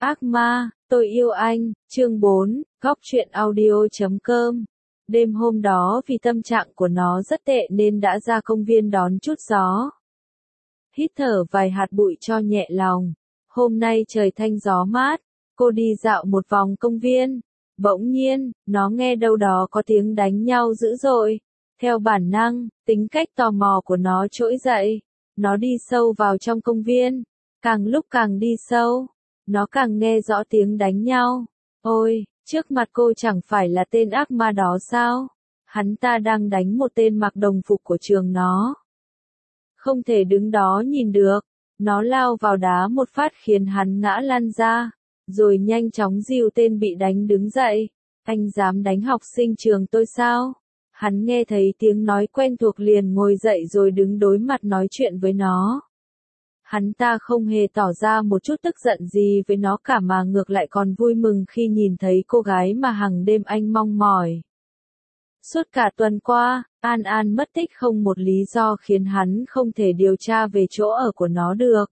Ác ma, tôi yêu anh, chương 4, góc truyện audio.com. Đêm hôm đó vì tâm trạng của nó rất tệ nên đã ra công viên đón chút gió. Hít thở vài hạt bụi cho nhẹ lòng. Hôm nay trời thanh gió mát, cô đi dạo một vòng công viên. Bỗng nhiên, nó nghe đâu đó có tiếng đánh nhau dữ dội. Theo bản năng, tính cách tò mò của nó trỗi dậy. Nó đi sâu vào trong công viên. Càng lúc càng đi sâu, nó càng nghe rõ tiếng đánh nhau. Ôi, trước mặt cô chẳng phải là tên ác ma đó sao? Hắn ta đang đánh một tên mặc đồng phục của trường nó. Không thể đứng đó nhìn được. Nó lao vào đá một phát khiến hắn ngã lăn ra, rồi nhanh chóng dìu tên bị đánh đứng dậy. Anh dám đánh học sinh trường tôi sao? Hắn nghe thấy tiếng nói quen thuộc liền ngồi dậy rồi đứng đối mặt nói chuyện với nó. Hắn ta không hề tỏ ra một chút tức giận gì với nó cả mà ngược lại còn vui mừng khi nhìn thấy cô gái mà hàng đêm anh mong mỏi. Suốt cả tuần qua, An An mất tích không một lý do khiến hắn không thể điều tra về chỗ ở của nó được.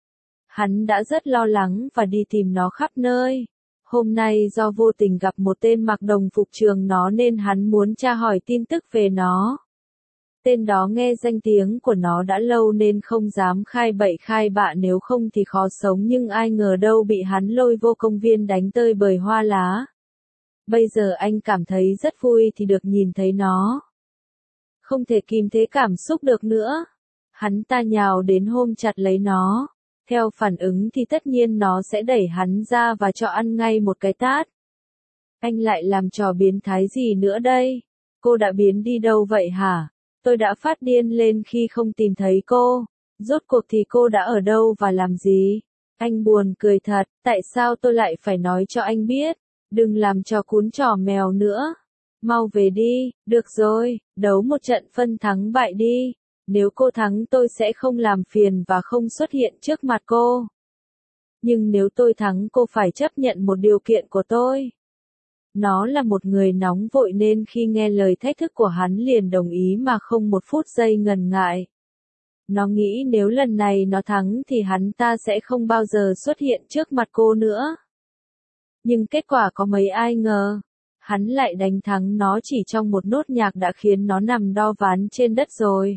Hắn đã rất lo lắng và đi tìm nó khắp nơi. Hôm nay do vô tình gặp một tên mặc đồng phục trường nó nên hắn muốn tra hỏi tin tức về nó. Tên đó nghe danh tiếng của nó đã lâu nên không dám khai bậy khai bạ, nếu không thì khó sống, nhưng ai ngờ đâu bị hắn lôi vô công viên đánh tơi bời hoa lá. Bây giờ anh cảm thấy rất vui thì được nhìn thấy nó. Không thể kìm chế cảm xúc được nữa. Hắn ta nhào đến ôm chặt lấy nó. Theo phản ứng thì tất nhiên nó sẽ đẩy hắn ra và cho ăn ngay một cái tát. Anh lại làm trò biến thái gì nữa đây? Cô đã biến đi đâu vậy hả? Tôi đã phát điên lên khi không tìm thấy cô. Rốt cuộc thì cô đã ở đâu và làm gì? Anh buồn cười thật, tại sao tôi lại phải nói cho anh biết? Đừng làm trò cún trò mèo nữa. Mau về đi, được rồi, đấu một trận phân thắng bại đi. Nếu cô thắng tôi sẽ không làm phiền và không xuất hiện trước mặt cô. Nhưng nếu tôi thắng cô phải chấp nhận một điều kiện của tôi. Nó là một người nóng vội nên khi nghe lời thách thức của hắn liền đồng ý mà không một phút giây ngần ngại. Nó nghĩ nếu lần này nó thắng thì hắn ta sẽ không bao giờ xuất hiện trước mặt cô nữa. Nhưng kết quả có mấy ai ngờ. Hắn lại đánh thắng nó chỉ trong một nốt nhạc đã khiến nó nằm đo ván trên đất rồi.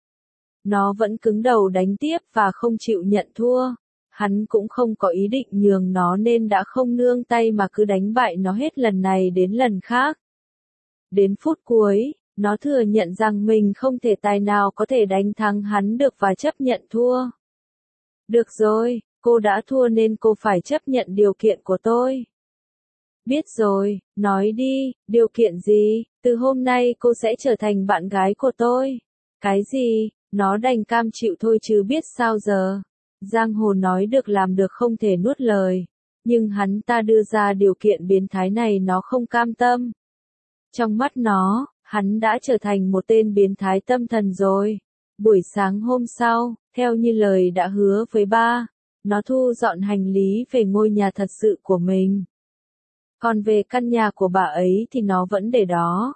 Nó vẫn cứng đầu đánh tiếp và không chịu nhận thua. Hắn cũng không có ý định nhường nó nên đã không nương tay mà cứ đánh bại nó hết lần này đến lần khác. Đến phút cuối, nó thừa nhận rằng mình không thể tài nào có thể đánh thắng hắn được và chấp nhận thua. Được rồi, cô đã thua nên cô phải chấp nhận điều kiện của tôi. Biết rồi, nói đi, điều kiện gì? Từ hôm nay cô sẽ trở thành bạn gái của tôi. Cái gì? Nó đành cam chịu thôi chứ biết sao giờ. Giang hồ nói được làm được không thể nuốt lời. Nhưng hắn ta đưa ra điều kiện biến thái này nó không cam tâm. Trong mắt nó, hắn đã trở thành một tên biến thái tâm thần rồi. Buổi sáng hôm sau, theo như lời đã hứa với ba, nó thu dọn hành lý về ngôi nhà thật sự của mình. Còn về căn nhà của bà ấy thì nó vẫn để đó.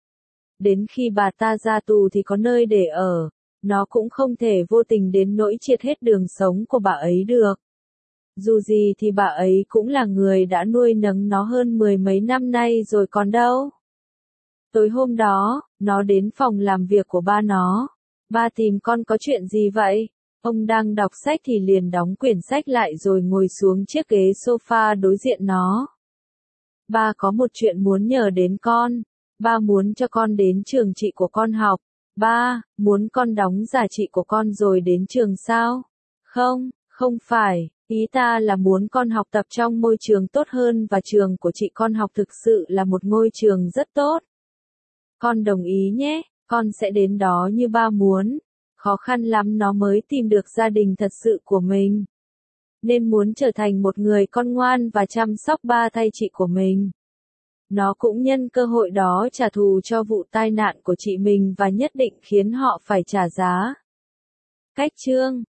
Đến khi bà ta ra tù thì có nơi để ở. Nó cũng không thể vô tình đến nỗi triệt hết đường sống của bà ấy được. Dù gì thì bà ấy cũng là người đã nuôi nấng nó hơn 10 mấy năm nay rồi còn đâu. Tối hôm đó, nó đến phòng làm việc của ba nó. Ba tìm con có chuyện gì vậy? Ông đang đọc sách thì liền đóng quyển sách lại rồi ngồi xuống chiếc ghế sofa đối diện nó. Ba có một chuyện muốn nhờ đến con. Ba muốn cho con đến trường chị của con học. Ba, muốn con đóng giả chị của con rồi đến trường sao? Không, không phải, ý ta là muốn con học tập trong môi trường tốt hơn và trường của chị con học thực sự là một ngôi trường rất tốt. Con đồng ý nhé, con sẽ đến đó như ba muốn. Khó khăn lắm nó mới tìm được gia đình thật sự của mình. Nên muốn trở thành một người con ngoan và chăm sóc ba thay chị của mình. Nó cũng nhân cơ hội đó trả thù cho vụ tai nạn của chị mình và nhất định khiến họ phải trả giá. Cách chương